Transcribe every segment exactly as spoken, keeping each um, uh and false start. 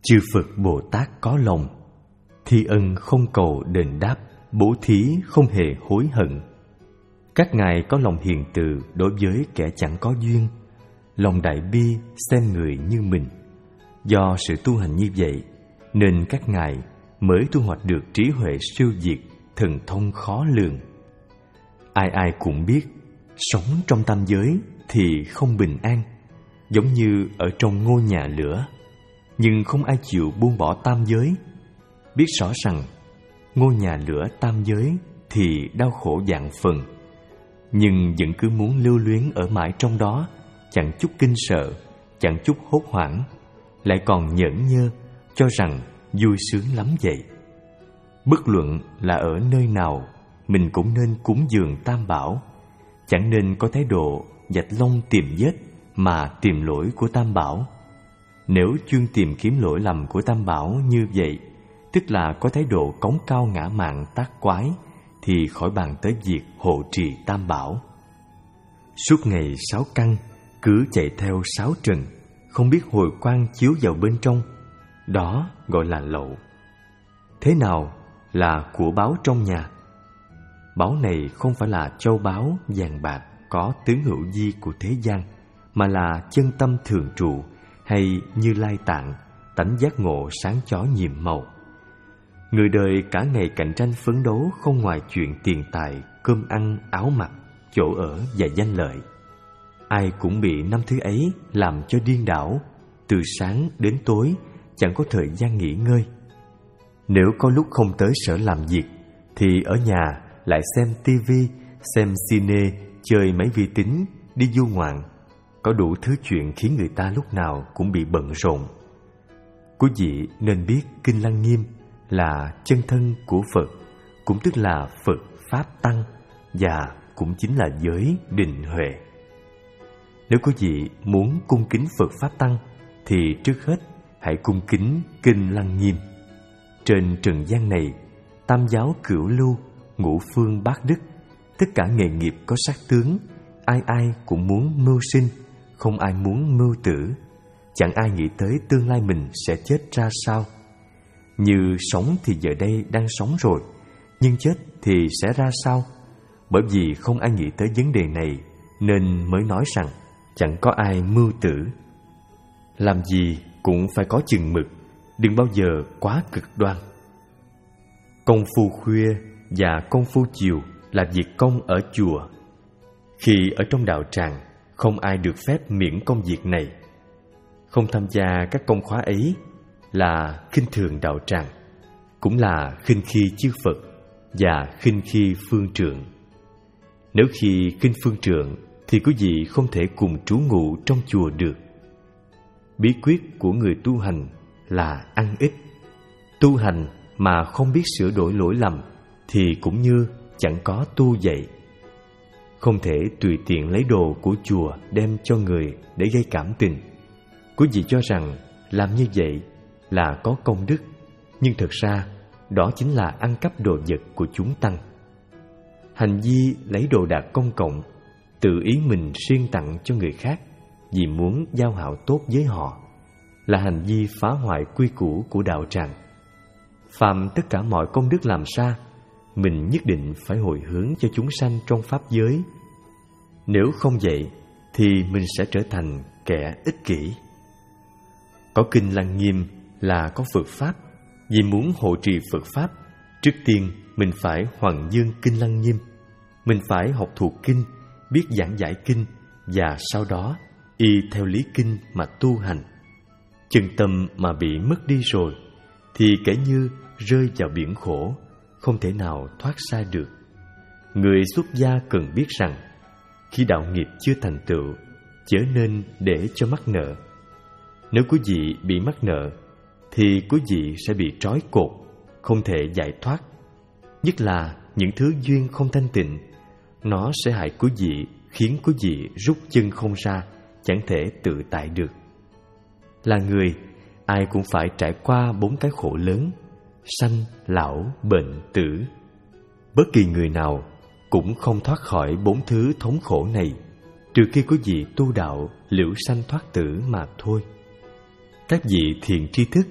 Chư Phật Bồ Tát có lòng, thi ân không cầu đền đáp, bố thí không hề hối hận. Các ngài có lòng hiền từ đối với kẻ chẳng có duyên, lòng đại bi xem người như mình. Do sự tu hành như vậy nên các ngài mới thu hoạch được trí huệ siêu việt, thần thông khó lường. Ai ai cũng biết, sống trong tam giới thì không bình an, giống như ở trong ngôi nhà lửa. Nhưng không ai chịu buông bỏ tam giới. Biết rõ rằng ngôi nhà lửa tam giới thì đau khổ vạn phần, nhưng vẫn cứ muốn lưu luyến ở mãi trong đó, chẳng chút kinh sợ, chẳng chút hốt hoảng, lại còn nhởn nhơ cho rằng vui sướng lắm vậy. Bất luận là ở nơi nào, mình cũng nên cúng dường tam bảo, chẳng nên có thái độ vạch lông tìm vết mà tìm lỗi của tam bảo. Nếu chuyên tìm kiếm lỗi lầm của tam bảo như vậy, tức là có thái độ cống cao ngã mạn tác quái, thì khỏi bàn tới việc hộ trì tam bảo. Suốt ngày sáu căn cứ chạy theo sáu trần, không biết hồi quang chiếu vào bên trong, đó gọi là lậu. Thế nào là của báu trong nhà? Báu này không phải là châu báu vàng bạc có tướng hữu vi của thế gian, mà là chân tâm thường trụ, hay Như Lai Tạng, tánh giác ngộ sáng chói nhiệm màu. Người đời cả ngày cạnh tranh phấn đấu không ngoài chuyện tiền tài, cơm ăn, áo mặc, chỗ ở và danh lợi. Ai cũng bị năm thứ ấy làm cho điên đảo, từ sáng đến tối chẳng có thời gian nghỉ ngơi. Nếu có lúc không tới sở làm việc, thì ở nhà lại xem tivi, xem cine, chơi máy vi tính, đi du ngoạn. Có đủ thứ chuyện khiến người ta lúc nào cũng bị bận rộn. Quý vị nên biết Kinh Lăng Nghiêm là chân thân của Phật, cũng tức là Phật Pháp Tăng, và cũng chính là giới định huệ. Nếu quý vị muốn cung kính Phật Pháp Tăng, thì trước hết hãy cung kính Kinh Lăng Nghiêm. Trên trần gian này, tam giáo cửu lưu, ngũ phương bát đức, tất cả nghề nghiệp có sắc tướng, ai ai cũng muốn mưu sinh, không ai muốn mưu tử. Chẳng ai nghĩ tới tương lai mình sẽ chết ra sao. Như sống thì giờ đây đang sống rồi, nhưng chết thì sẽ ra sao? Bởi vì không ai nghĩ tới vấn đề này, nên mới nói rằng chẳng có ai mưu tử. Làm gì cũng phải có chừng mực, đừng bao giờ quá cực đoan. Công phu khuya và công phu chiều là việc công ở chùa. Khi ở trong đạo tràng, không ai được phép miễn công việc này. Không tham gia các công khóa ấy là khinh thường đạo tràng, cũng là khinh khi chư Phật và khinh khi phương trượng. Nếu khi khinh phương trượng thì quý vị không thể cùng trú ngụ trong chùa được. Bí quyết của người tu hành là ăn ít. Tu hành mà không biết sửa đổi lỗi lầm thì cũng như chẳng có tu vậy. Không thể tùy tiện lấy đồ của chùa đem cho người để gây cảm tình. Quý vị cho rằng làm như vậy là có công đức, nhưng thực ra đó chính là ăn cắp đồ vật của chúng tăng. Hành vi lấy đồ đạc công cộng, tự ý mình siêng tặng cho người khác vì muốn giao hảo tốt với họ, là hành vi phá hoại quy củ của đạo tràng. Phạm tất cả mọi công đức làm ra, mình nhất định phải hồi hướng cho chúng sanh trong pháp giới. Nếu không vậy thì mình sẽ trở thành kẻ ích kỷ. Có Kinh Lăng Nghiêm là có Phật Pháp. Vì muốn hộ trì Phật Pháp, trước tiên mình phải hoằng dương Kinh Lăng Nghiêm. Mình phải học thuộc kinh, biết giảng giải kinh, và sau đó y theo lý kinh mà tu hành. Chân tâm mà bị mất đi rồi thì kể như rơi vào biển khổ, không thể nào thoát ra được. Người xuất gia cần biết rằng khi đạo nghiệp chưa thành tựu, chớ nên để cho mắc nợ. Nếu quý vị bị mắc nợ thì quý vị sẽ bị trói cột, không thể giải thoát. Nhất là những thứ duyên không thanh tịnh, nó sẽ hại quý vị, khiến quý vị rút chân không ra, chẳng thể tự tại được. Là người, ai cũng phải trải qua bốn cái khổ lớn: sanh, lão, bệnh, tử. Bất kỳ người nào cũng không thoát khỏi bốn thứ thống khổ này, trừ khi quý vị tu đạo liễu sanh thoát tử mà thôi. Các vị thiện tri thức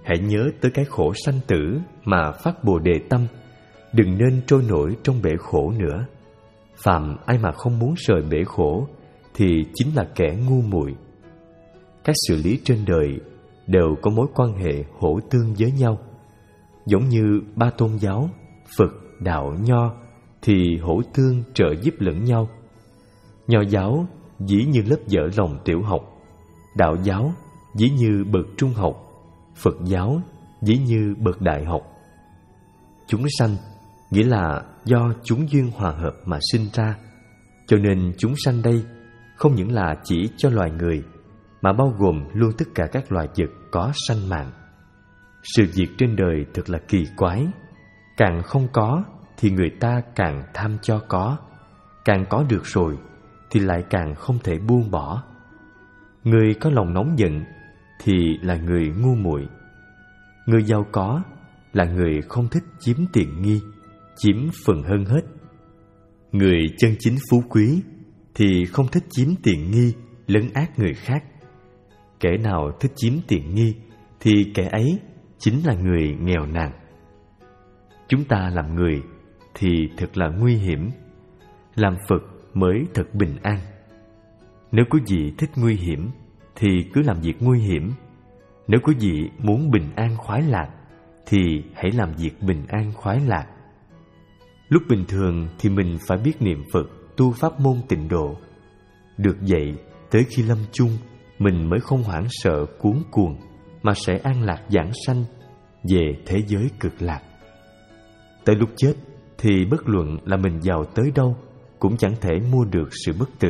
hãy nhớ tới cái khổ sanh tử mà phát Bồ Đề tâm, đừng nên trôi nổi trong bể khổ nữa. Phàm ai mà không muốn rời bể khổ thì chính là kẻ ngu muội. Các sự lý trên đời đều có mối quan hệ hỗ tương với nhau. Giống như ba tôn giáo, Phật, Đạo, Nho thì hỗ tương trợ giúp lẫn nhau. Nho giáo dĩ như lớp vở lòng tiểu học, Đạo giáo dĩ như bậc trung học, Phật giáo dĩ như bậc đại học. Chúng sanh nghĩa là do chúng duyên hòa hợp mà sinh ra, cho nên chúng sanh đây không những là chỉ cho loài người, mà bao gồm luôn tất cả các loài vật có sanh mạng. Sự việc trên đời thật là kỳ quái. Càng không có thì người ta càng tham cho có, càng có được rồi thì lại càng không thể buông bỏ. Người có lòng nóng giận thì là người ngu muội. Người giàu có là người không thích chiếm tiện nghi, chiếm phần hơn hết. Người chân chính phú quý thì không thích chiếm tiện nghi, lấn át người khác. Kẻ nào thích chiếm tiện nghi thì kẻ ấy chính là người nghèo nàn. Chúng ta làm người thì thật là nguy hiểm, làm Phật mới thật bình an. Nếu quý vị thích nguy hiểm thì cứ làm việc nguy hiểm. Nếu quý vị muốn bình an khoái lạc thì hãy làm việc bình an khoái lạc. Lúc bình thường thì mình phải biết niệm Phật, tu pháp môn tịnh độ. Được vậy, tới khi lâm chung, mình mới không hoảng sợ cuốn cuồng, mà sẽ an lạc vãng sanh về thế giới cực lạc. Tới lúc chết thì bất luận là mình giàu tới đâu cũng chẳng thể mua được sự bất tử.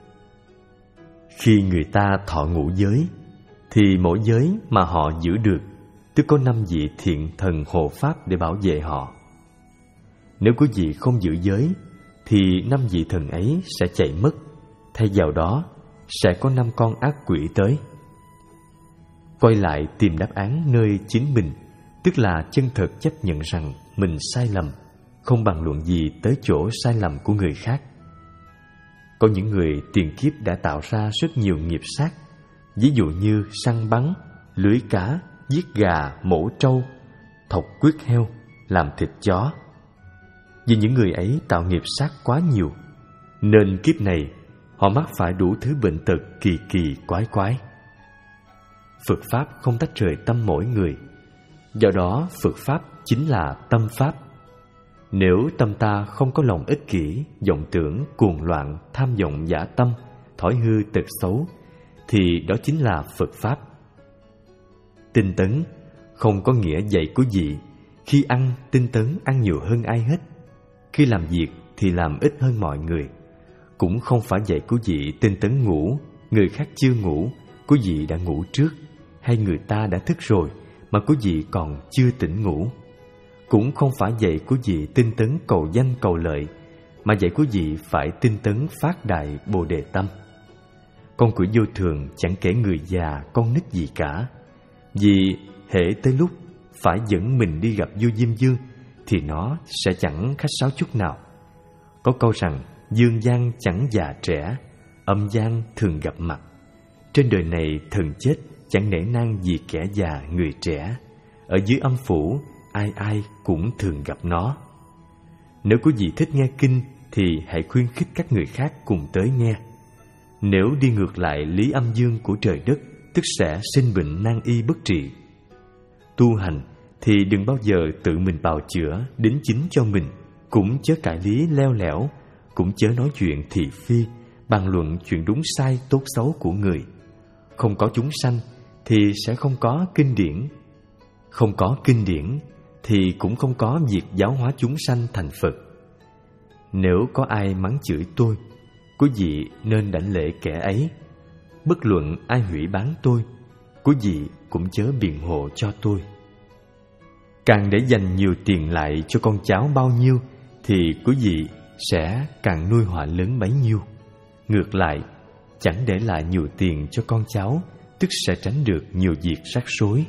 Khi người ta thọ ngũ giới thì mỗi giới mà họ giữ được tức có năm vị thiện thần hộ pháp để bảo vệ họ. Nếu quý vị không giữ giới thì năm vị thần ấy sẽ chạy mất, thay vào đó sẽ có năm con ác quỷ tới. Quay lại tìm đáp án nơi chính mình, tức là chân thật chấp nhận rằng mình sai lầm, không bàn luận gì tới chỗ sai lầm của người khác. Có những người tiền kiếp đã tạo ra rất nhiều nghiệp sát, ví dụ như săn bắn, lưới cá, giết gà, mổ trâu, thọc quyết heo, làm thịt chó. Vì những người ấy tạo nghiệp sát quá nhiều, nên kiếp này họ mắc phải đủ thứ bệnh tật kỳ kỳ quái quái. Phật Pháp không tách rời tâm mỗi người, do đó Phật Pháp chính là tâm Pháp. Nếu tâm ta không có lòng ích kỷ, vọng tưởng, cuồng loạn, tham vọng dã tâm, thói hư tật xấu, thì đó chính là Phật Pháp. Tinh tấn không có nghĩa dạy của vị. Khi ăn, tinh tấn ăn nhiều hơn ai hết. Khi làm việc thì làm ít hơn mọi người. Cũng không phải dạy của vị tinh tấn ngủ, người khác chưa ngủ, của vị đã ngủ trước, hay người ta đã thức rồi mà của vị còn chưa tỉnh ngủ. Cũng không phải dạy của vị tinh tấn cầu danh cầu lợi, mà dạy của vị phải tinh tấn phát đại Bồ Đề tâm. Con quỷ vô thường chẳng kể người già con nít gì cả, vì hễ tới lúc phải dẫn mình đi gặp vua Diêm Vương thì nó sẽ chẳng khách sáo chút nào. Có câu rằng dương gian chẳng già trẻ, âm gian thường gặp mặt. Trên đời này thần chết chẳng nể nang vì kẻ già người trẻ. Ở dưới âm phủ ai ai cũng thường gặp nó. Nếu quý vị thích nghe kinh thì hãy khuyến khích các người khác cùng tới nghe. Nếu đi ngược lại lý âm dương của trời đất, tức sẽ sinh bệnh nan y bất trị. Tu hành thì đừng bao giờ tự mình bào chữa đính chính cho mình, cũng chớ cãi lý leo lẻo, cũng chớ nói chuyện thị phi, bàn luận chuyện đúng sai tốt xấu của người. Không có chúng sanh thì sẽ không có kinh điển, không có kinh điển thì cũng không có việc giáo hóa chúng sanh thành Phật. Nếu có ai mắng chửi tôi, quý vị nên đảnh lễ kẻ ấy. Bất luận ai hủy bán tôi, quý vị cũng chớ biện hộ cho tôi. Càng để dành nhiều tiền lại cho con cháu bao nhiêu thì quý vị sẽ càng nuôi họa lớn bấy nhiêu. Ngược lại, chẳng để lại nhiều tiền cho con cháu, tức sẽ tránh được nhiều việc rắc rối.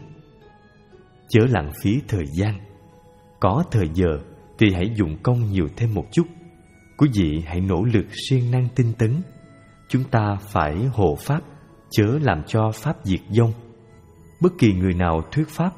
Chớ lãng phí thời gian. Có thời giờ thì hãy dụng công nhiều thêm một chút. Quý vị hãy nỗ lực siêng năng tinh tấn. Chúng ta phải hộ Pháp, chớ làm cho Pháp diệt vong. Bất kỳ người nào thuyết Pháp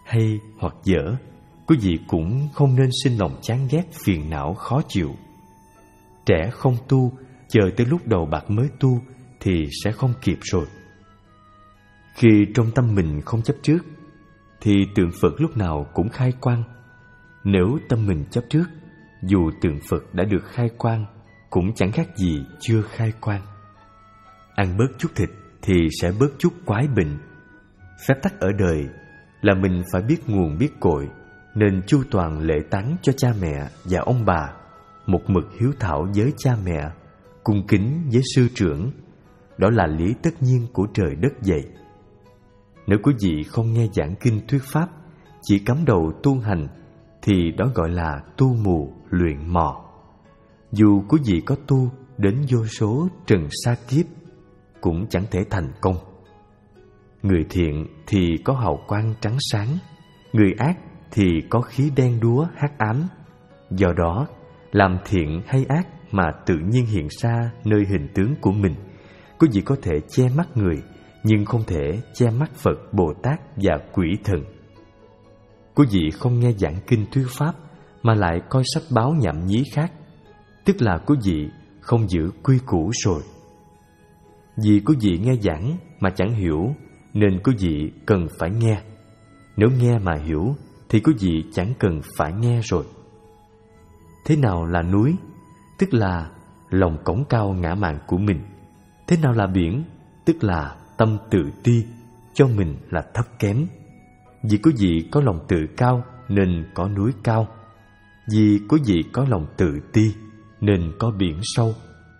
hay hoặc dở, quý vị cũng không nên sinh lòng chán ghét, phiền não, khó chịu. Trẻ không tu, chờ tới lúc đầu bạc mới tu thì sẽ không kịp rồi. Khi trong tâm mình không chấp trước thì tượng Phật lúc nào cũng khai quang. Nếu tâm mình chấp trước, dù tượng Phật đã được khai quang cũng chẳng khác gì chưa khai quang. Ăn bớt chút thịt thì sẽ bớt chút quái bệnh. Phép tắc ở đời là mình phải biết nguồn biết cội, nên chu toàn lễ táng cho cha mẹ và ông bà, một mực hiếu thảo với cha mẹ, cung kính với sư trưởng. Đó là lý tất nhiên của trời đất vậy. Nếu quý vị không nghe giảng kinh thuyết pháp, chỉ cắm đầu tu hành, thì đó gọi là tu mù luyện mò. Dù quý vị có tu đến vô số trần sa kiếp cũng chẳng thể thành công. Người thiện thì có hào quang trắng sáng, người ác thì có khí đen đúa hắc ám. Do đó, làm thiện hay ác mà tự nhiên hiện ra nơi hình tướng của mình, quý vị có thể che mắt người, nhưng không thể che mắt Phật, Bồ Tát và quỷ thần. Quý vị không nghe giảng kinh thuyết pháp mà lại coi sách báo nhảm nhí khác, tức là quý vị không giữ quy củ rồi. Vì quý vị nghe giảng mà chẳng hiểu, nên quý vị cần phải nghe. Nếu nghe mà hiểu thì quý vị chẳng cần phải nghe rồi. Thế nào là núi? Tức là lòng cổng cao ngã mạn của mình. Thế nào là biển? Tức là tâm tự ti, cho mình là thấp kém. Vì quý vị có lòng tự cao nên có núi cao. Vì quý vị có lòng tự ti nên có biển sâu.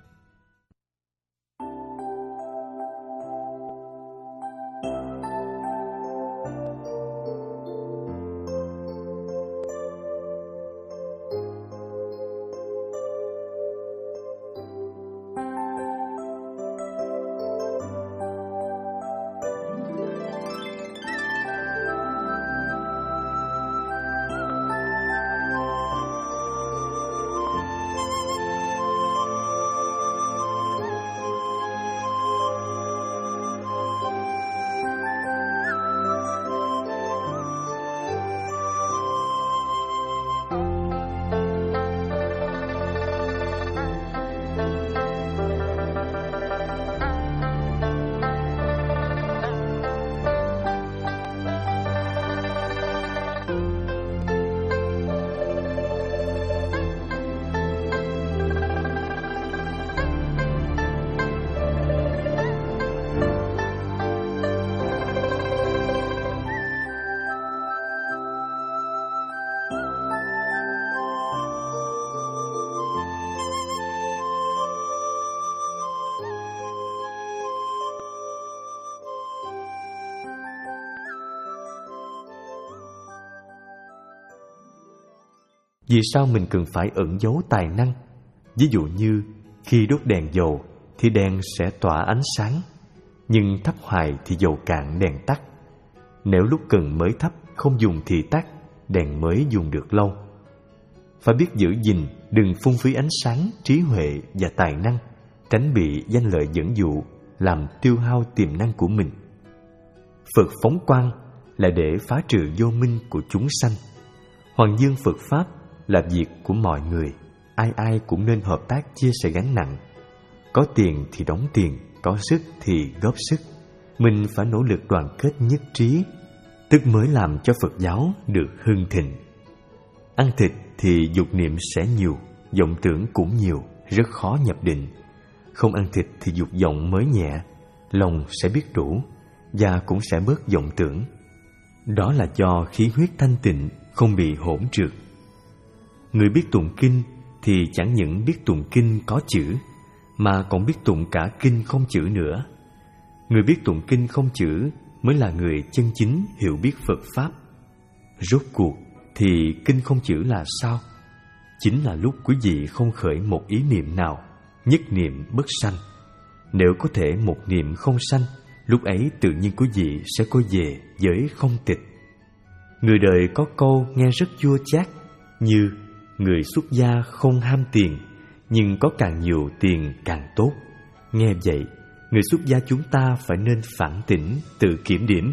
Vì sao mình cần phải ẩn giấu tài năng? Ví dụ như khi đốt đèn dầu thì đèn sẽ tỏa ánh sáng, nhưng thắp hoài thì dầu cạn đèn tắt. Nếu lúc cần mới thắp không dùng thì tắt, đèn mới dùng được lâu. Phải biết giữ gìn, đừng phung phí ánh sáng, trí huệ và tài năng, tránh bị danh lợi dẫn dụ, làm tiêu hao tiềm năng của mình. Phật phóng quang là để phá trừ vô minh của chúng sanh. Hoàng dương Phật Pháp là việc của mọi người, ai ai cũng nên hợp tác chia sẻ gánh nặng. Có tiền thì đóng tiền, có sức thì góp sức. Mình phải nỗ lực đoàn kết nhất trí, tức mới làm cho Phật giáo được hưng thịnh. Ăn thịt thì dục niệm sẽ nhiều, vọng tưởng cũng nhiều, rất khó nhập định. Không ăn thịt thì dục vọng mới nhẹ, lòng sẽ biết đủ và cũng sẽ bớt vọng tưởng. Đó là do khí huyết thanh tịnh, không bị hỗn trượt. Người biết tụng kinh thì chẳng những biết tụng kinh có chữ, mà còn biết tụng cả kinh không chữ nữa. Người biết tụng kinh không chữ mới là người chân chính hiểu biết Phật Pháp. Rốt cuộc thì kinh không chữ là sao? Chính là lúc quý vị không khởi một ý niệm nào, nhất niệm bất sanh. Nếu có thể một niệm không sanh, lúc ấy tự nhiên quý vị sẽ quay về với không tịch. Người đời có câu nghe rất chua chát, như người xuất gia không ham tiền, nhưng có càng nhiều tiền càng tốt. Nghe vậy, người xuất gia chúng ta phải nên phản tỉnh, tự kiểm điểm,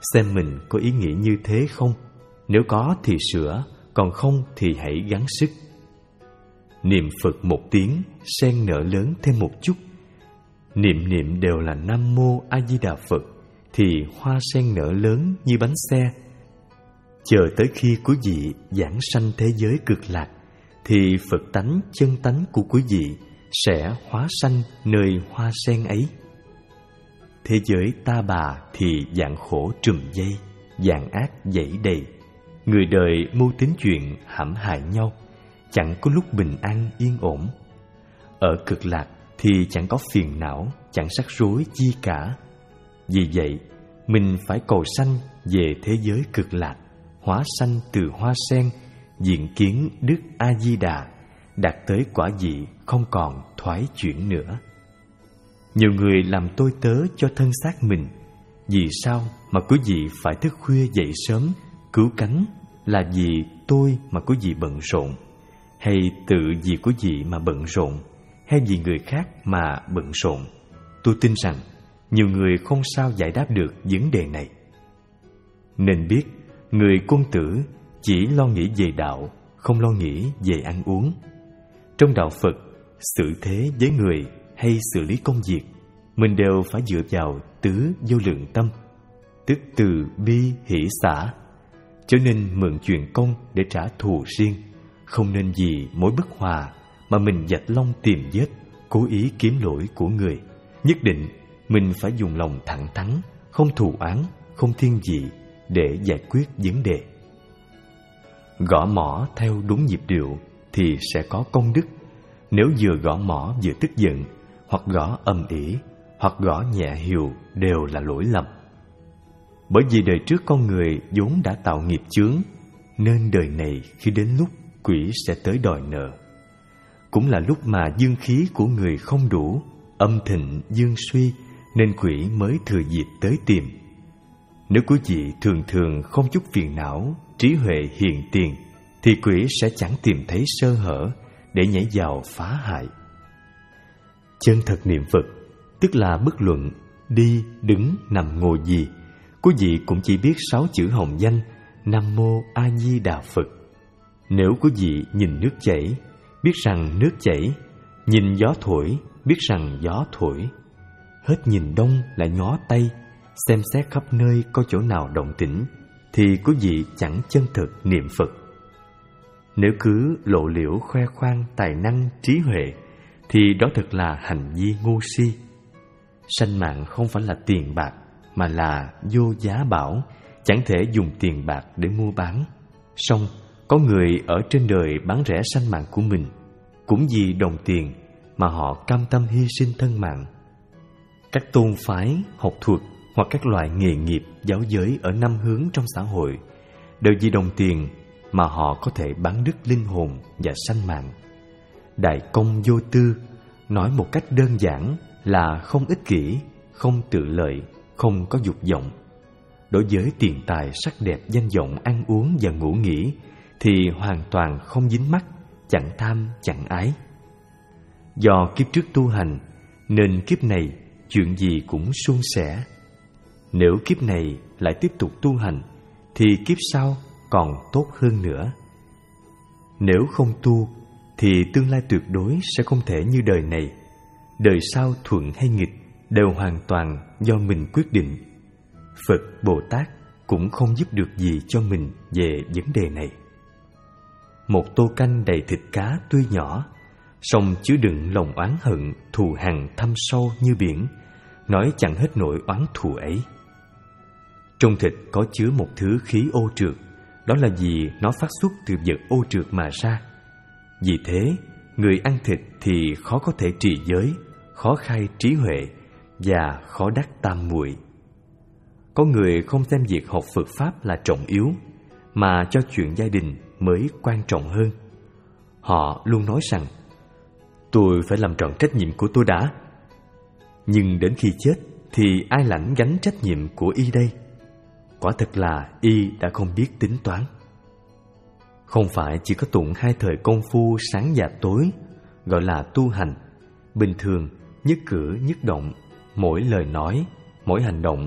xem mình có ý nghĩ như thế không. Nếu có thì sửa, còn không thì hãy gắng sức. Niệm Phật một tiếng, sen nở lớn thêm một chút. Niệm niệm đều là Nam Mô A Di Đà Phật, thì hoa sen nở lớn như bánh xe. Chờ tới khi quý vị giảng sanh thế giới cực lạc, thì Phật tánh chân tánh của quý vị sẽ hóa sanh nơi hoa sen ấy. Thế giới ta bà thì dạng khổ trùm dây, dạng ác dãy đầy. Người đời mưu tính chuyện hãm hại nhau, chẳng có lúc bình an yên ổn. Ở cực lạc thì chẳng có phiền não, chẳng rắc rối chi cả. Vì vậy, mình phải cầu sanh về thế giới cực lạc, hóa sanh từ hoa sen, diện kiến Đức A Di Đà, đạt tới quả vị không còn thoái chuyển nữa. Nhiều người làm tôi tớ cho thân xác mình. Vì sao mà quý vị phải thức khuya dậy sớm cứu cánh? Là vì tôi mà quý vị bận rộn, hay tự vì quý vị mà bận rộn, hay vì người khác mà bận rộn? Tôi tin rằng nhiều người không sao giải đáp được vấn đề này. Nên biết, người quân tử chỉ lo nghĩ về đạo, không lo nghĩ về ăn uống. Trong đạo Phật, xử thế với người hay xử lý công việc, mình đều phải dựa vào tứ vô lượng tâm, tức từ bi hỷ xả. Cho nên mượn chuyện công để trả thù riêng, không nên vì mối bất hòa mà mình dạch long tìm vết, cố ý kiếm lỗi của người. Nhất định mình phải dùng lòng thẳng thắn, không thù oán, không thiên vị để giải quyết vấn đề. Gõ mõ theo đúng nhịp điệu thì sẽ có công đức. Nếu vừa gõ mõ vừa tức giận, hoặc gõ ầm ĩ, hoặc gõ nhẹ hiều, đều là lỗi lầm. Bởi vì đời trước con người vốn đã tạo nghiệp chướng, nên đời này khi đến lúc quỷ sẽ tới đòi nợ. Cũng là lúc mà dương khí của người không đủ, âm thịnh dương suy, nên quỷ mới thừa dịp tới tìm. Nếu quý vị thường thường không chút phiền não, trí huệ hiền tiền, thì quỷ sẽ chẳng tìm thấy sơ hở để nhảy vào phá hại. Chân thật niệm Phật, tức là bất luận đi, đứng, nằm, ngồi gì, quý vị cũng chỉ biết sáu chữ hồng danh Nam Mô A Di Đà Phật. Nếu quý vị nhìn nước chảy, biết rằng nước chảy; nhìn gió thổi, biết rằng gió thổi. Hết nhìn đông lại ngó tây, xem xét khắp nơi có chỗ nào động tĩnh, thì quý vị chẳng chân thực niệm Phật. Nếu cứ lộ liễu khoe khoang tài năng trí huệ, thì đó thật là hành vi ngu si. Sanh mạng không phải là tiền bạc, mà là vô giá bảo, chẳng thể dùng tiền bạc để mua bán. Song có người ở trên đời bán rẻ sanh mạng của mình, cũng vì đồng tiền mà họ cam tâm hy sinh thân mạng. Các tôn phái, học thuật hoặc các loại nghề nghiệp giáo giới ở năm hướng trong xã hội đều vì đồng tiền mà họ có thể bán đứt linh hồn và sanh mạng. Đại công vô tư, nói một cách đơn giản là không ích kỷ, không tự lợi, không có dục vọng. Đối với tiền tài, sắc đẹp, danh vọng, ăn uống và ngủ nghỉ thì hoàn toàn không dính mắc, chẳng tham, chẳng ái. Do kiếp trước tu hành nên kiếp này chuyện gì cũng suôn sẻ. Nếu kiếp này lại tiếp tục tu hành thì kiếp sau còn tốt hơn nữa. Nếu không tu thì tương lai tuyệt đối sẽ không thể như đời này. Đời sau thuận hay nghịch đều hoàn toàn do mình quyết định. Phật, Bồ Tát cũng không giúp được gì cho mình về vấn đề này. Một tô canh đầy thịt cá tuy nhỏ, song chứa đựng lòng oán hận, thù hằn thâm sâu như biển, nói chẳng hết nỗi oán thù ấy. Trong thịt có chứa một thứ khí ô trượt, đó là vì nó phát xuất từ vật ô trượt mà ra. Vì thế, người ăn thịt thì khó có thể trì giới, khó khai trí huệ và khó đắc tam muội. Có người không xem việc học Phật Pháp là trọng yếu, mà cho chuyện gia đình mới quan trọng hơn. Họ luôn nói rằng, tôi phải làm trọn trách nhiệm của tôi đã. Nhưng đến khi chết thì ai lãnh gánh trách nhiệm của y đây? Quả thật là y đã không biết tính toán. Không phải chỉ có tụng hai thời công phu sáng và tối, gọi là tu hành. Bình thường, nhất cử nhất động, mỗi lời nói, mỗi hành động,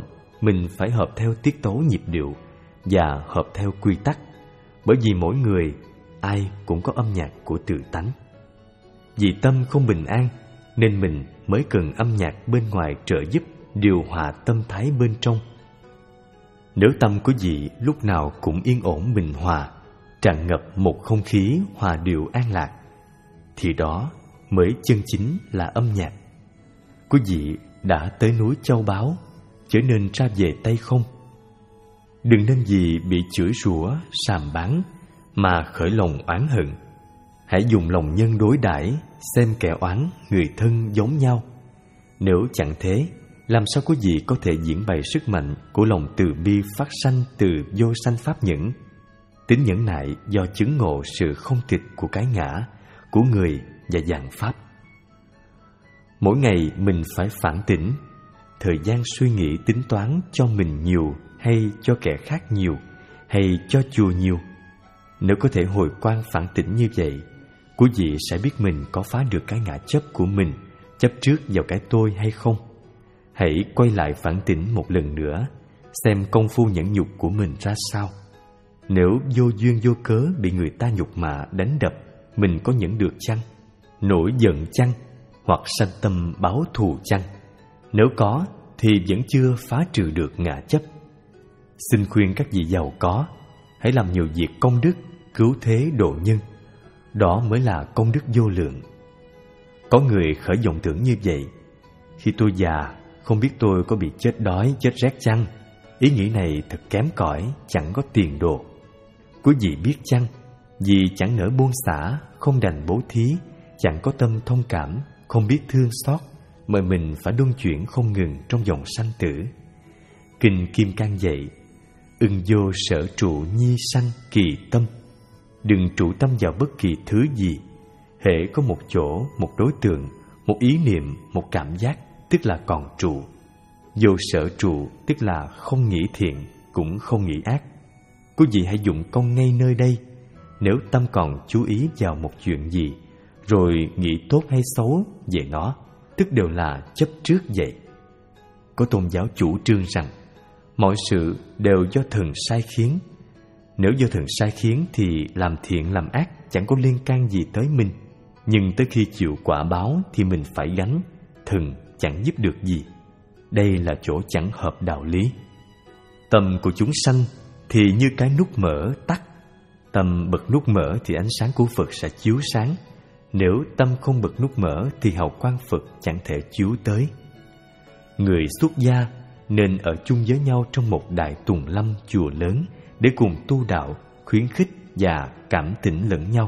mình phải hợp theo tiết tấu nhịp điệu và hợp theo quy tắc, bởi vì mỗi người, ai cũng có âm nhạc của tự tánh. Vì tâm không bình an nên mình mới cần âm nhạc bên ngoài trợ giúp điều hòa tâm thái bên trong. Nếu tâm của vị lúc nào cũng yên ổn bình hòa, tràn ngập một không khí hòa điệu an lạc, thì đó mới chân chính là âm nhạc. Quý vị đã tới núi Châu Báu, trở nên ra về tay không. Đừng nên vì bị chửi rủa, sàm báng mà khởi lòng oán hận. Hãy dùng lòng nhân đối đãi, xem kẻ oán người thân giống nhau. Nếu chẳng thế, làm sao quý vị có thể diễn bày sức mạnh của lòng từ bi phát sanh từ vô sanh pháp nhẫn? Tính nhẫn nại do chứng ngộ sự không tịch của cái ngã, của người và dạng pháp. Mỗi ngày mình phải phản tỉnh. Thời gian suy nghĩ tính toán cho mình nhiều hay cho kẻ khác nhiều, hay cho chùa nhiều. Nếu có thể hồi quang phản tỉnh như vậy, quý vị sẽ biết mình có phá được cái ngã chấp của mình, chấp trước vào cái tôi hay không. Hãy quay lại phản tỉnh một lần nữa, xem công phu nhẫn nhục của mình ra sao. Nếu vô duyên vô cớ bị người ta nhục mạ đánh đập, mình có nhẫn được chăng? Nổi giận chăng? Hoặc sanh tâm báo thù chăng? Nếu có thì vẫn chưa phá trừ được ngã chấp. Xin khuyên các vị giàu có, hãy làm nhiều việc công đức, cứu thế độ nhân. Đó mới là công đức vô lượng. Có người khởi vọng tưởng như vậy: khi tôi già, không biết tôi có bị chết đói, chết rét chăng? Ý nghĩ này thật kém cỏi, chẳng có tiền đồ. Quý vị biết chăng, vì chẳng nỡ buông xả, không đành bố thí, chẳng có tâm thông cảm, không biết thương xót, mà mình phải luân chuyển không ngừng trong vòng sanh tử. Kinh Kim Cang dạy: ưng vô sở trụ nhi sanh kỳ tâm. Đừng trụ tâm vào bất kỳ thứ gì. Hễ có một chỗ, một đối tượng, một ý niệm, một cảm giác, tức là còn trụ. Vô sở trụ tức là không nghĩ thiện, cũng không nghĩ ác. Quý vị hãy dụng công ngay nơi đây. Nếu tâm còn chú ý vào một chuyện gì, rồi nghĩ tốt hay xấu về nó, tức đều là chấp trước vậy. Có tôn giáo chủ trương rằng mọi sự đều do thần sai khiến. Nếu do thần sai khiến thì làm thiện làm ác chẳng có liên can gì tới mình. Nhưng tới khi chịu quả báo thì mình phải gánh, thần chẳng giúp được gì. Đây là chỗ chẳng hợp đạo lý. Tâm của chúng sanh thì như cái nút mở tắt. Tâm bật nút mở thì ánh sáng của Phật sẽ chiếu sáng. Nếu tâm không bật nút mở thì hào quang Phật chẳng thể chiếu tới. Người xuất gia nên ở chung với nhau trong một đại tùng lâm chùa lớn để cùng tu đạo, khuyến khích và cảm tỉnh lẫn nhau.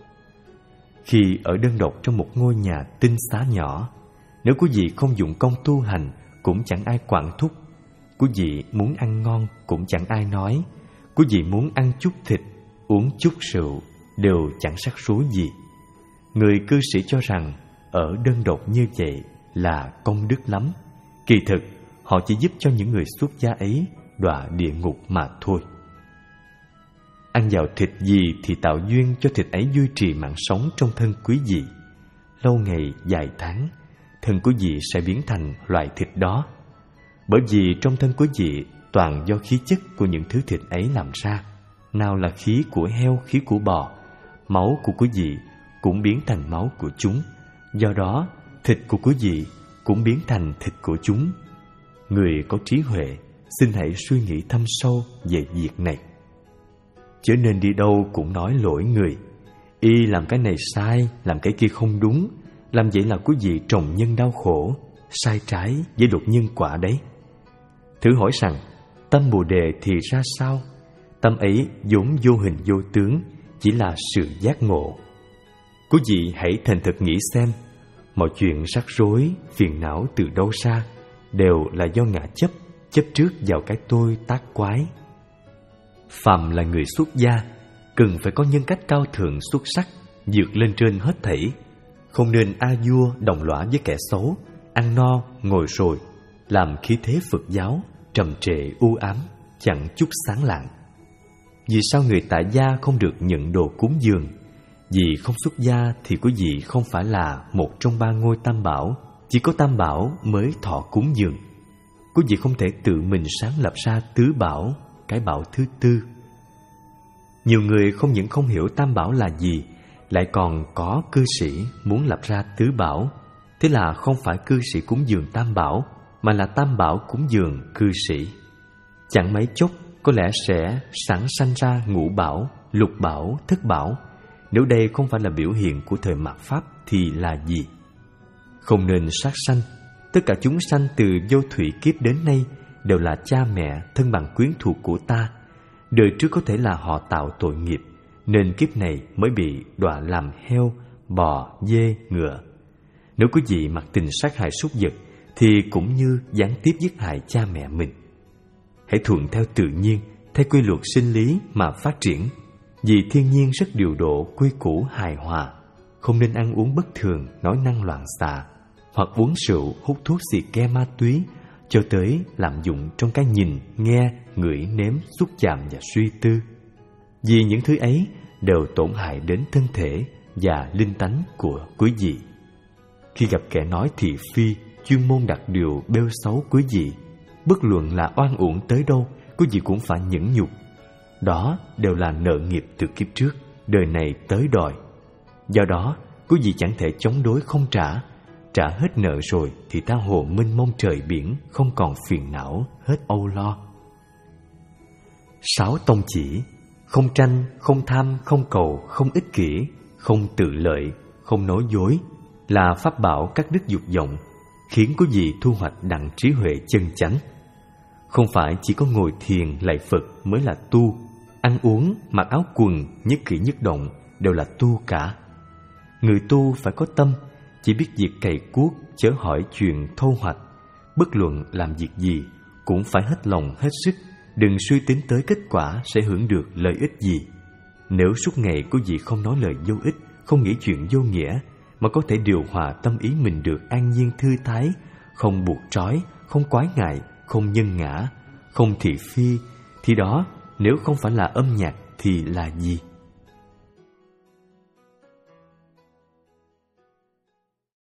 Khi ở đơn độc trong một ngôi nhà tinh xá nhỏ, nếu quý vị không dụng công tu hành cũng chẳng ai quản thúc. Quý vị muốn ăn ngon cũng chẳng ai nói. Quý vị muốn ăn chút thịt, uống chút rượu đều chẳng rắc rối gì. Người cư sĩ cho rằng ở đơn độc như vậy là công đức lắm. Kỳ thực họ chỉ giúp cho những người xuất gia ấy đọa địa ngục mà thôi. Ăn vào thịt gì thì tạo duyên cho thịt ấy duy trì mạng sống trong thân quý vị. Lâu ngày dài tháng, thân quý vị sẽ biến thành loại thịt đó. Bởi vì trong thân quý vị toàn do khí chất của những thứ thịt ấy làm ra. Nào là khí của heo, khí của bò, máu của quý vị cũng biến thành máu của chúng. Do đó, thịt của quý vị cũng biến thành thịt của chúng. Người có trí huệ, xin hãy suy nghĩ thâm sâu về việc này. Chớ nên đi đâu cũng nói lỗi người. Y làm cái này sai, làm cái kia không đúng. Làm vậy là quý vị trồng nhân đau khổ, sai trái với luật nhân quả đấy. Thử hỏi rằng, tâm Bồ Đề thì ra sao? Tâm ấy vốn vô hình vô tướng, chỉ là sự giác ngộ. Quý vị hãy thành thực nghĩ xem, mọi chuyện rắc rối, phiền não từ đâu ra, đều là do ngã chấp, chấp trước vào cái tôi tác quái. Phàm là người xuất gia, cần phải có nhân cách cao thượng xuất sắc, vượt lên trên hết thảy. Không nên a vua đồng lõa với kẻ xấu, ăn no ngồi rồi, làm khí thế Phật giáo trầm trệ u ám, chẳng chút sáng lạng. Vì sao người tại gia không được nhận đồ cúng dường? Vì không xuất gia thì quý vị không phải là một trong ba ngôi tam bảo, chỉ có tam bảo mới thọ cúng dường. quý vị không thể tự mình sáng lập ra tứ bảo, cái bảo thứ tư. Nhiều người không những không hiểu tam bảo là gì, lại còn có cư sĩ muốn lập ra tứ bảo. Thế là không phải cư sĩ cúng dường tam bảo, mà là tam bảo cúng dường cư sĩ. Chẳng mấy chốc có lẽ sẽ sản sanh ra ngũ bảo, lục bảo, thất bảo. Nếu đây không phải là biểu hiện của thời mạt Pháp thì là gì? Không nên sát sanh. Tất cả chúng sanh từ vô thủy kiếp đến nay đều là cha mẹ, thân bằng quyến thuộc của ta. Đời trước có thể là họ tạo tội nghiệp, nên kiếp này mới bị đọa làm heo, bò, dê, ngựa. Nếu quý vị mặc tình sát hại súc vật thì cũng như gián tiếp giết hại cha mẹ mình. Hãy thuận theo tự nhiên, theo quy luật sinh lý mà phát triển. Vì thiên nhiên rất điều độ, quy củ hài hòa. Không nên ăn uống bất thường, nói năng loạn xạ, hoặc uống rượu, hút thuốc xì ke ma túy, cho tới lạm dụng trong cái nhìn, nghe, ngửi, nếm, xúc chạm và suy tư. Vì những thứ ấy đều tổn hại đến thân thể và linh tánh của quý vị. Khi gặp kẻ nói thị phi, chuyên môn đặt điều bêu xấu quý vị, bất luận là oan uổng tới đâu, quý vị cũng phải nhẫn nhục. Đó đều là nợ nghiệp từ kiếp trước, đời này tới đòi. Do đó, quý vị chẳng thể chống đối không trả. Trả hết nợ rồi thì tha hồ mênh mông trời biển, không còn phiền não, hết âu lo. Sáu tông chỉ: không tranh, không tham, không cầu, không ích kỷ, không tự lợi, không nói dối, là pháp bảo các đức dục vọng, khiến quý vị thu hoạch đặng trí huệ chân chánh. Không phải chỉ có ngồi thiền lạy Phật mới là tu, ăn uống, mặc áo quần, nhất cử nhất động đều là tu cả. Người tu phải có tâm, chỉ biết việc cày cuốc, chớ hỏi chuyện thô hoạch. Bất luận làm việc gì cũng phải hết lòng hết sức, đừng suy tính tới kết quả sẽ hưởng được lợi ích gì. Nếu suốt ngày quý vị không nói lời vô ích, không nghĩ chuyện vô nghĩa, mà có thể điều hòa tâm ý mình được an nhiên thư thái, không buộc trói, không quái ngại, không nhân ngã, không thị phi, thì đó nếu không phải là âm nhạc thì là gì?